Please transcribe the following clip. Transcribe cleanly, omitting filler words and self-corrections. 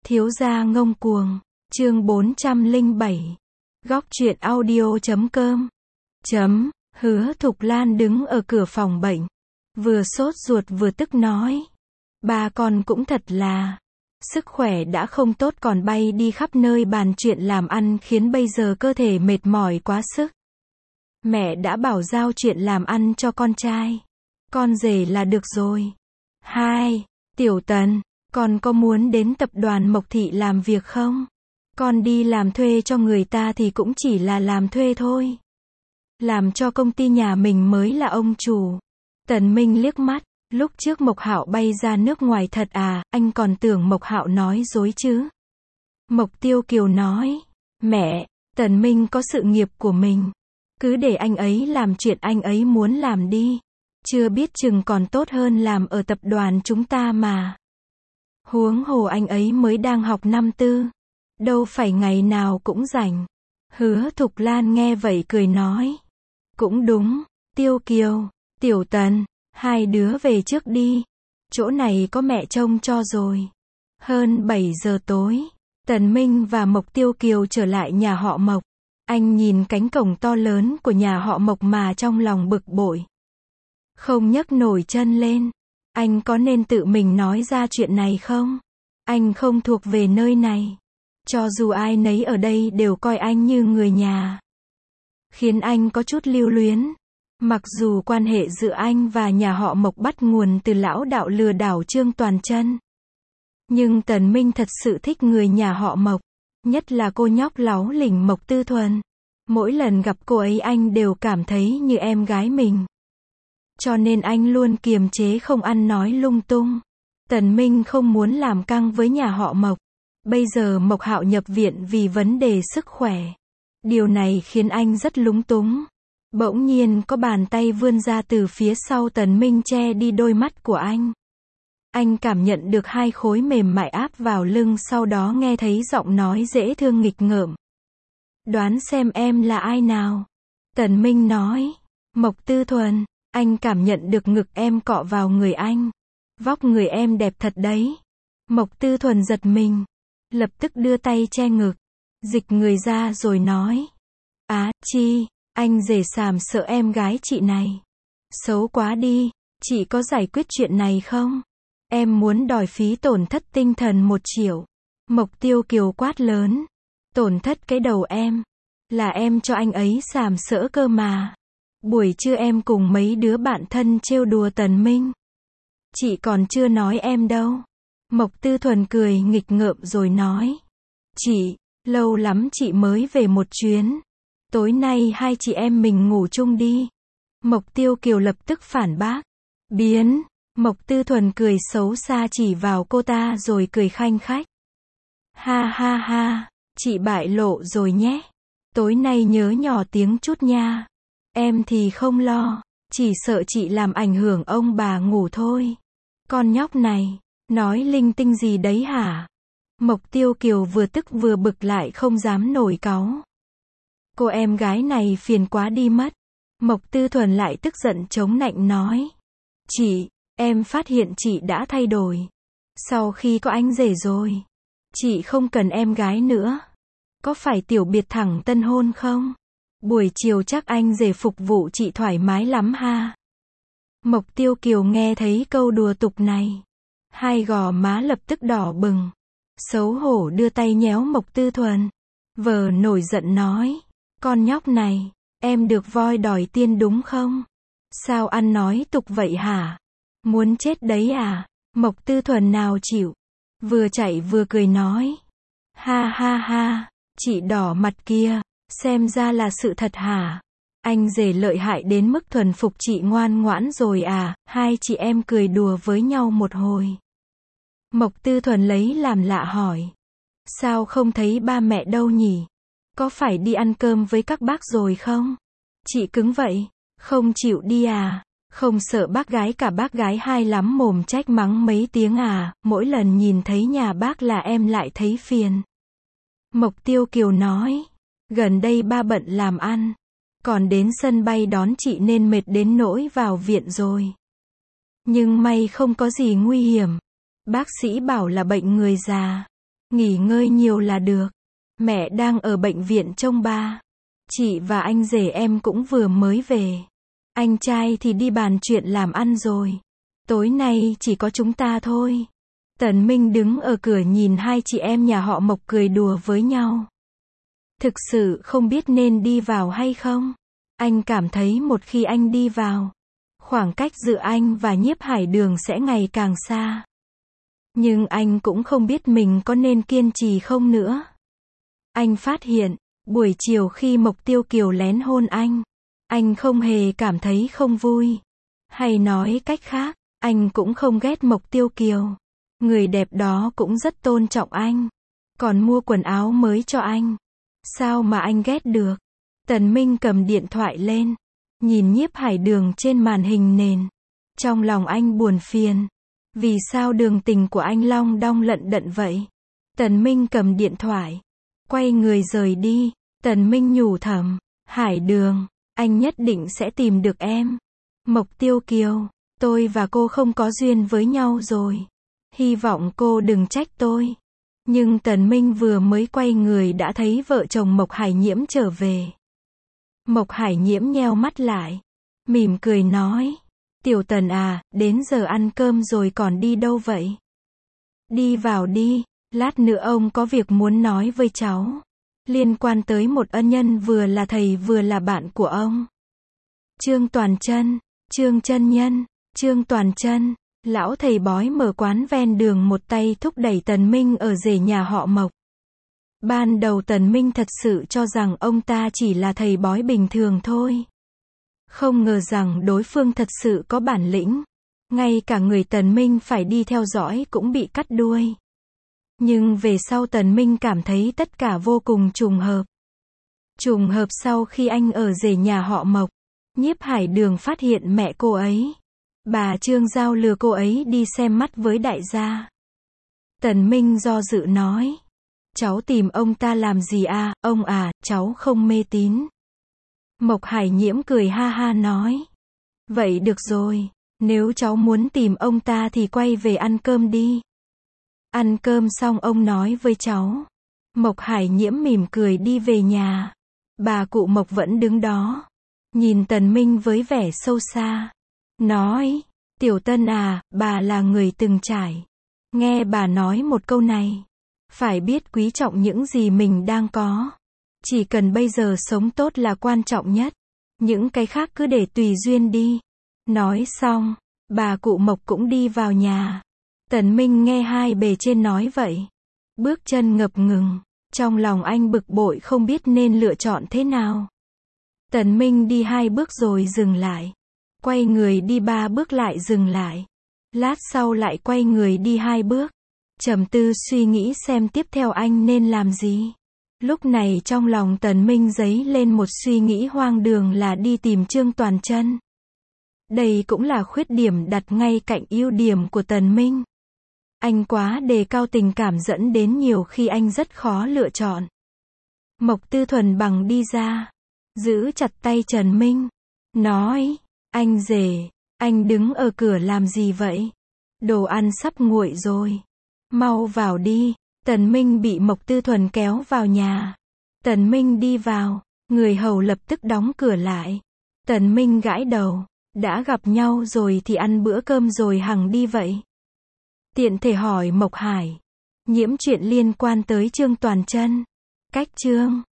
Thiếu gia ngông cuồng, chương 407. Góc truyện audio.com. Hứa Thục Lan đứng ở cửa phòng bệnh, vừa sốt ruột vừa tức nói. Ba con cũng thật là, sức khỏe đã không tốt còn bay đi khắp nơi bàn chuyện làm ăn khiến bây giờ cơ thể mệt mỏi quá sức. Mẹ đã bảo giao chuyện làm ăn cho con trai, con rể là được rồi. Hai, Tiểu Tần, con có muốn đến tập đoàn Mộc Thị làm việc không? Con đi làm thuê cho người ta thì cũng chỉ là làm thuê thôi. Làm cho công ty nhà mình mới là ông chủ. Tần Minh liếc mắt, lúc trước Mộc Hạo bay ra nước ngoài thật à, anh còn tưởng Mộc Hạo nói dối chứ. Mộc Tiêu Kiều nói, mẹ, Tần Minh có sự nghiệp của mình. Cứ để anh ấy làm chuyện anh ấy muốn làm đi. Chưa biết chừng còn tốt hơn làm ở tập đoàn chúng ta mà. Huống hồ anh ấy mới đang học năm tư. Đâu phải ngày nào cũng rảnh. Hứa Thục Lan nghe vậy cười nói. Cũng đúng, Tiêu Kiều, Tiểu Tần, hai đứa về trước đi. Chỗ này có mẹ trông cho rồi. Hơn 7 giờ tối, Tần Minh và Mộc Tiêu Kiều trở lại nhà họ Mộc. Anh nhìn cánh cổng to lớn của nhà họ Mộc mà trong lòng bực bội. Không nhấc nổi chân lên. Anh có nên tự mình nói ra chuyện này không? Anh không thuộc về nơi này. Cho dù ai nấy ở đây đều coi anh như người nhà. Khiến anh có chút lưu luyến. Mặc dù quan hệ giữa anh và nhà họ Mộc bắt nguồn từ lão đạo lừa đảo Trương Toàn Chân. Nhưng Tần Minh thật sự thích người nhà họ Mộc. Nhất là cô nhóc láu lỉnh Mộc Tư Thuần. Mỗi lần gặp cô ấy anh đều cảm thấy như em gái mình. Cho nên anh luôn kiềm chế không ăn nói lung tung. Tần Minh không muốn làm căng với nhà họ Mộc. Bây giờ Mộc Hạo nhập viện vì vấn đề sức khỏe. Điều này khiến anh rất lúng túng. Bỗng nhiên có bàn tay vươn ra từ phía sau Tần Minh che đi đôi mắt của anh. Anh cảm nhận được hai khối mềm mại áp vào lưng, sau đó nghe thấy giọng nói dễ thương nghịch ngợm. Đoán xem em là ai nào? Tần Minh nói. Mộc Tư Thuần. Anh cảm nhận được ngực em cọ vào người anh. Vóc người em đẹp thật đấy. Mộc Tư Thuần giật mình. Lập tức đưa tay che ngực. Dịch người ra rồi nói. Chi, anh rể sàm sợ em gái chị này. Xấu quá đi. Chị có giải quyết chuyện này không? Em muốn đòi phí tổn thất tinh thần 1 triệu. Mộc Tiêu Kiều quát lớn. Tổn thất cái đầu em. Là em cho anh ấy sàm sỡ cơ mà. Buổi trưa em cùng mấy đứa bạn thân trêu đùa Tần Minh. Chị còn chưa nói em đâu. Mộc Tư Thuần cười nghịch ngợm rồi nói. Chị, lâu lắm chị mới về một chuyến. Tối nay hai chị em mình ngủ chung đi. Mộc Tiêu Kiều lập tức phản bác. Biến. Mộc Tư Thuần cười xấu xa chỉ vào cô ta rồi cười khanh khách. Ha ha ha, chị bại lộ rồi nhé. Tối nay nhớ nhỏ tiếng chút nha. Em thì không lo, chỉ sợ chị làm ảnh hưởng ông bà ngủ thôi. Con nhóc này, nói linh tinh gì đấy hả? Mộc Tiêu Kiều vừa tức vừa bực lại không dám nổi cáu. Cô em gái này phiền quá đi mất. Mộc Tư Thuần lại tức giận chống nạnh nói. Chị, em phát hiện chị đã thay đổi. Sau khi có anh rể rồi, chị không cần em gái nữa. Có phải tiểu biệt thẳng tân hôn không? Buổi chiều chắc anh rể phục vụ chị thoải mái lắm ha. Mộc Tiêu Kiều nghe thấy câu đùa tục này. Hai gò má lập tức đỏ bừng. Xấu hổ đưa tay nhéo Mộc Tư Thuần. Vờ nổi giận nói. Con nhóc này, em được voi đòi tiên đúng không? Sao ăn nói tục vậy hả? Muốn chết đấy à? Mộc Tư Thuần nào chịu. Vừa chạy vừa cười nói. Ha ha ha, chị đỏ mặt kia. Xem ra là sự thật hả? Anh rể lợi hại đến mức thuần phục chị ngoan ngoãn rồi à? Hai chị em cười đùa với nhau một hồi. Mộc Tư Thuần lấy làm lạ hỏi. Sao không thấy ba mẹ đâu nhỉ? Có phải đi ăn cơm với các bác rồi không? Chị cứng vậy, không chịu đi à? Không sợ bác gái cả bác gái hai lắm mồm trách mắng mấy tiếng à? Mỗi lần nhìn thấy nhà bác là em lại thấy phiền. Mộc Tiêu Kiều nói. Gần đây ba bận làm ăn. Còn đến sân bay đón chị nên mệt đến nỗi vào viện rồi. Nhưng may không có gì nguy hiểm. Bác sĩ bảo là bệnh người già. Nghỉ ngơi nhiều là được. Mẹ đang ở bệnh viện trông ba. Chị và anh rể em cũng vừa mới về. Anh trai thì đi bàn chuyện làm ăn rồi. Tối nay chỉ có chúng ta thôi. Tần Minh đứng ở cửa nhìn hai chị em nhà họ Mộc cười đùa với nhau. Thực sự không biết nên đi vào hay không. Anh cảm thấy một khi anh đi vào, khoảng cách giữa anh và Nhiếp Hải Đường sẽ ngày càng xa. Nhưng anh cũng không biết mình có nên kiên trì không nữa. Anh phát hiện, buổi chiều khi Mộc Tiêu Kiều lén hôn anh không hề cảm thấy không vui. Hay nói cách khác, anh cũng không ghét Mộc Tiêu Kiều. Người đẹp đó cũng rất tôn trọng anh. Còn mua quần áo mới cho anh. Sao mà anh ghét được? Tần Minh cầm điện thoại lên. Nhìn Nhiếp Hải Đường trên màn hình nền. Trong lòng anh buồn phiền. Vì sao đường tình của anh long đong lận đận vậy? Tần Minh cầm điện thoại. Quay người rời đi. Tần Minh nhủ thầm. Hải Đường, anh nhất định sẽ tìm được em. Mộc Tiêu Kiều, tôi và cô không có duyên với nhau rồi. Hy vọng cô đừng trách tôi. Nhưng Tần Minh vừa mới quay người đã thấy vợ chồng Mộc Hải Nhiễm trở về. Mộc Hải Nhiễm nheo mắt lại. Mỉm cười nói. Tiểu Tần à, đến giờ ăn cơm rồi còn đi đâu vậy? Đi vào đi, lát nữa ông có việc muốn nói với cháu. Liên quan tới một ân nhân vừa là thầy vừa là bạn của ông. Trương Toàn Chân, Trương Chân Nhân, Trương Toàn Chân. Lão thầy bói mở quán ven đường một tay thúc đẩy Tần Minh ở rể nhà họ Mộc. Ban đầu Tần Minh thật sự cho rằng ông ta chỉ là thầy bói bình thường thôi. Không ngờ rằng đối phương thật sự có bản lĩnh. Ngay cả người Tần Minh phải đi theo dõi cũng bị cắt đuôi. Nhưng về sau Tần Minh cảm thấy tất cả vô cùng trùng hợp. Trùng hợp sau khi anh ở rể nhà họ Mộc, Nhiếp Hải Đường phát hiện mẹ cô ấy. Bà Trương Giao lừa cô ấy đi xem mắt với đại gia. Tần Minh do dự nói. Cháu tìm ông ta làm gì à, ông à, cháu không mê tín. Mộc Hải Nhiễm cười ha ha nói. Vậy được rồi, nếu cháu muốn tìm ông ta thì quay về ăn cơm đi. Ăn cơm xong ông nói với cháu. Mộc Hải Nhiễm mỉm cười đi về nhà. Bà cụ Mộc vẫn đứng đó. Nhìn Tần Minh với vẻ sâu xa. Nói, Tiểu Tân à, bà là người từng trải. Nghe bà nói một câu này. Phải biết quý trọng những gì mình đang có. Chỉ cần bây giờ sống tốt là quan trọng nhất. Những cái khác cứ để tùy duyên đi. Nói xong, bà cụ Mộc cũng đi vào nhà. Tần Minh nghe hai bề trên nói vậy. Bước chân ngập ngừng. Trong lòng anh bực bội không biết nên lựa chọn thế nào. Tần Minh đi 2 bước rồi dừng lại. Quay người đi 3 bước lại dừng lại. Lát sau lại quay người đi 2 bước. Trầm tư suy nghĩ xem tiếp theo anh nên làm gì. Lúc này trong lòng Tần Minh dấy lên một suy nghĩ hoang đường là đi tìm Trương Toàn Chân. Đây cũng là khuyết điểm đặt ngay cạnh ưu điểm của Tần Minh. Anh quá đề cao tình cảm dẫn đến nhiều khi anh rất khó lựa chọn. Mộc Tư Thuần bằng đi ra. Giữ chặt tay Trần Minh. Nói, anh rể, anh đứng ở cửa làm gì vậy? Đồ ăn sắp nguội rồi. Mau vào đi. Tần Minh bị Mộc Tư Thuần kéo vào nhà. Tần Minh đi vào. Người hầu lập tức đóng cửa lại. Tần Minh gãi đầu. Đã gặp nhau rồi thì ăn bữa cơm rồi hằng đi vậy. Tiện thể hỏi Mộc Hải Nhiễm chuyện liên quan tới Trương Toàn Chân. Cách Trương